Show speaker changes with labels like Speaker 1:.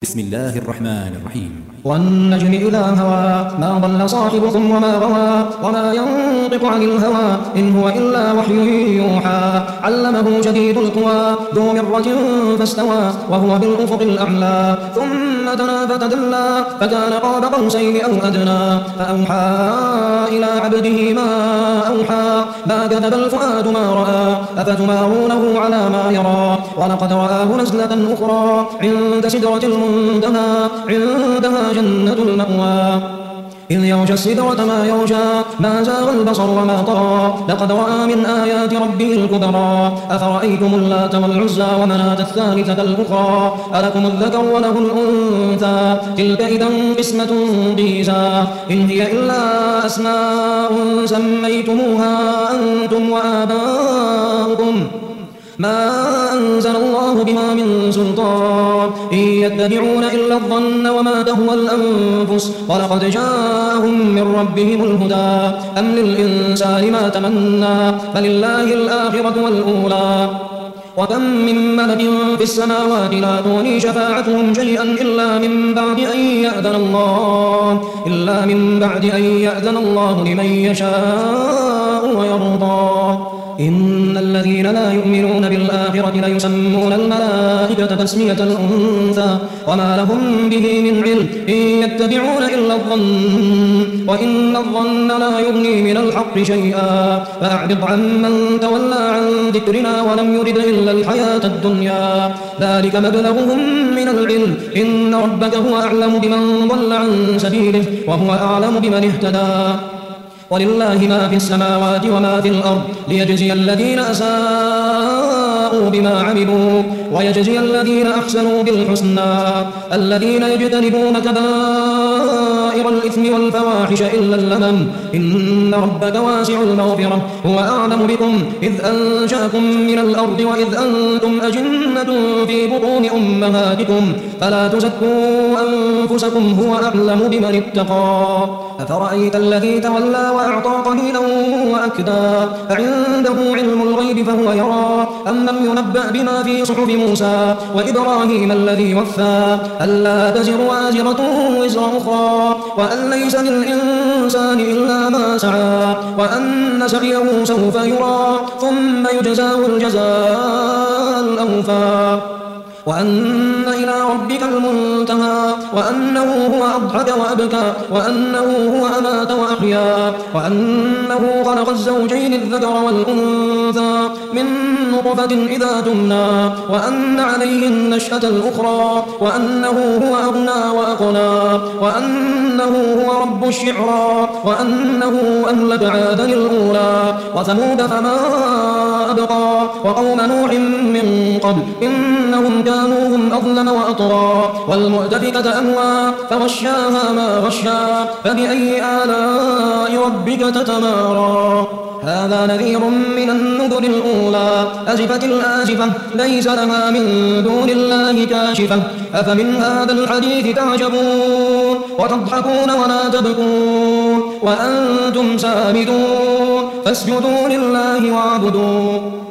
Speaker 1: بسم الله الرحمن الرحيم.
Speaker 2: والنجم إذا هوى ما ضل صاحبكم وما غوى وما ينطق عن الهوى إن هو إلا وحي يوحى علمه شديد القوى ذو مرة فاستوى وهو بالأفق الأعلى ثم دنا فتدلى فكان قاب قوسين أو أدنى فأوحى إلى عبده ما أوحى ما كذب الفؤاد ما رأى أفتمارونه على ما يرى ولقد رآه نزلة أخرى عند سدرة المنتهى عندها جنة المأوى إذ يغشى السدرة ما يغشى ما زاغ البصر وما طغى لقد رأى من آيات ربه الكبرى أفرأيتم اللات والعزى ومناة الثالثة الأخرى ألكم الذكر وله الأنثى تلك إذا قسمة ضيزى إن هي إلا أسماء سميتموها أنتم وآباؤكم ما أنزل الله بها من سلطان إن يتبعون إلا الظن وما تهوى الأنفس ولقد جاءهم من ربهم الهدى أم للإنسان ما تمنى فلله الآخرة والأولى وكم من ملك في السماوات لا تغني شفاعتهم شيئا إلا من بعد أن يأذن الله لمن يشاء ويرضى إن الذين لا يؤمنون بالآخرة ليسمون الملائكة تسمية الأنثى وما لهم به من علم إن يتبعون إلا الظن وإن الظن لا يغني من الحق شيئا فأعرض عمن تولى عن ذكرنا ولم يرد إلا الحياة الدنيا ذلك مبلغهم من العلم إن ربك هو أعلم بمن ضل عن سبيله وهو أعلم بمن اهتدى ولله ما في السماوات وما في الأرض ليجزي الذين أساءوا بما عملوا ويجزي الذين أحسنوا بالحسنى الذين يجتنبون كبائر الإثم والفواحش إلا اللمم إن ربك واسع المغفرة هو أعلم بكم إذ أنشأكم من الأرض وإذ أنتم أجنة في بطون أمهاتكم فلا تزكوا أنفسكم هو أعلم بمن اتقى أفرأيت الذي تولى وأعطى قليلا وأكدى أعنده علم الغيب فهو يرى أم لم ينبأ بما في صحف موسى وإبراهيم الذي وفى ألا تزر وازرة وزر أخرى وأن ليس للإنسان إلا ما سعى وأن سعيه سوف يرى ثم يجزاه الجزاء الأوفى وأن إلى ربك المنتهى وأنه هو أضحك وأبكى وأنه هو أمات وأحيا وأنه خلق الزوجين الذكر والأنثى من نطفة إذا تمنى وأن عليه النشأة الأخرى وأنه هو أغنى وأقنى وأنه هو رب الشعرى وأنه أهلك عادا الأولى وثمود فما أبقى وقوم نوح من قبل إنهم كانوا هم أظلم وأطغى والمؤتفكة أهوى فغشاها ما غشا فبأي آلاء ربك تتمارى هذا نذير من النذر الأولى أزفت الآزفة ليس لها من دون الله كاشفة أفمن هذا الحديث تعجبون وتضحكون ولا تبكون وأنتم سامدون فاسجدوا لله واعبدوا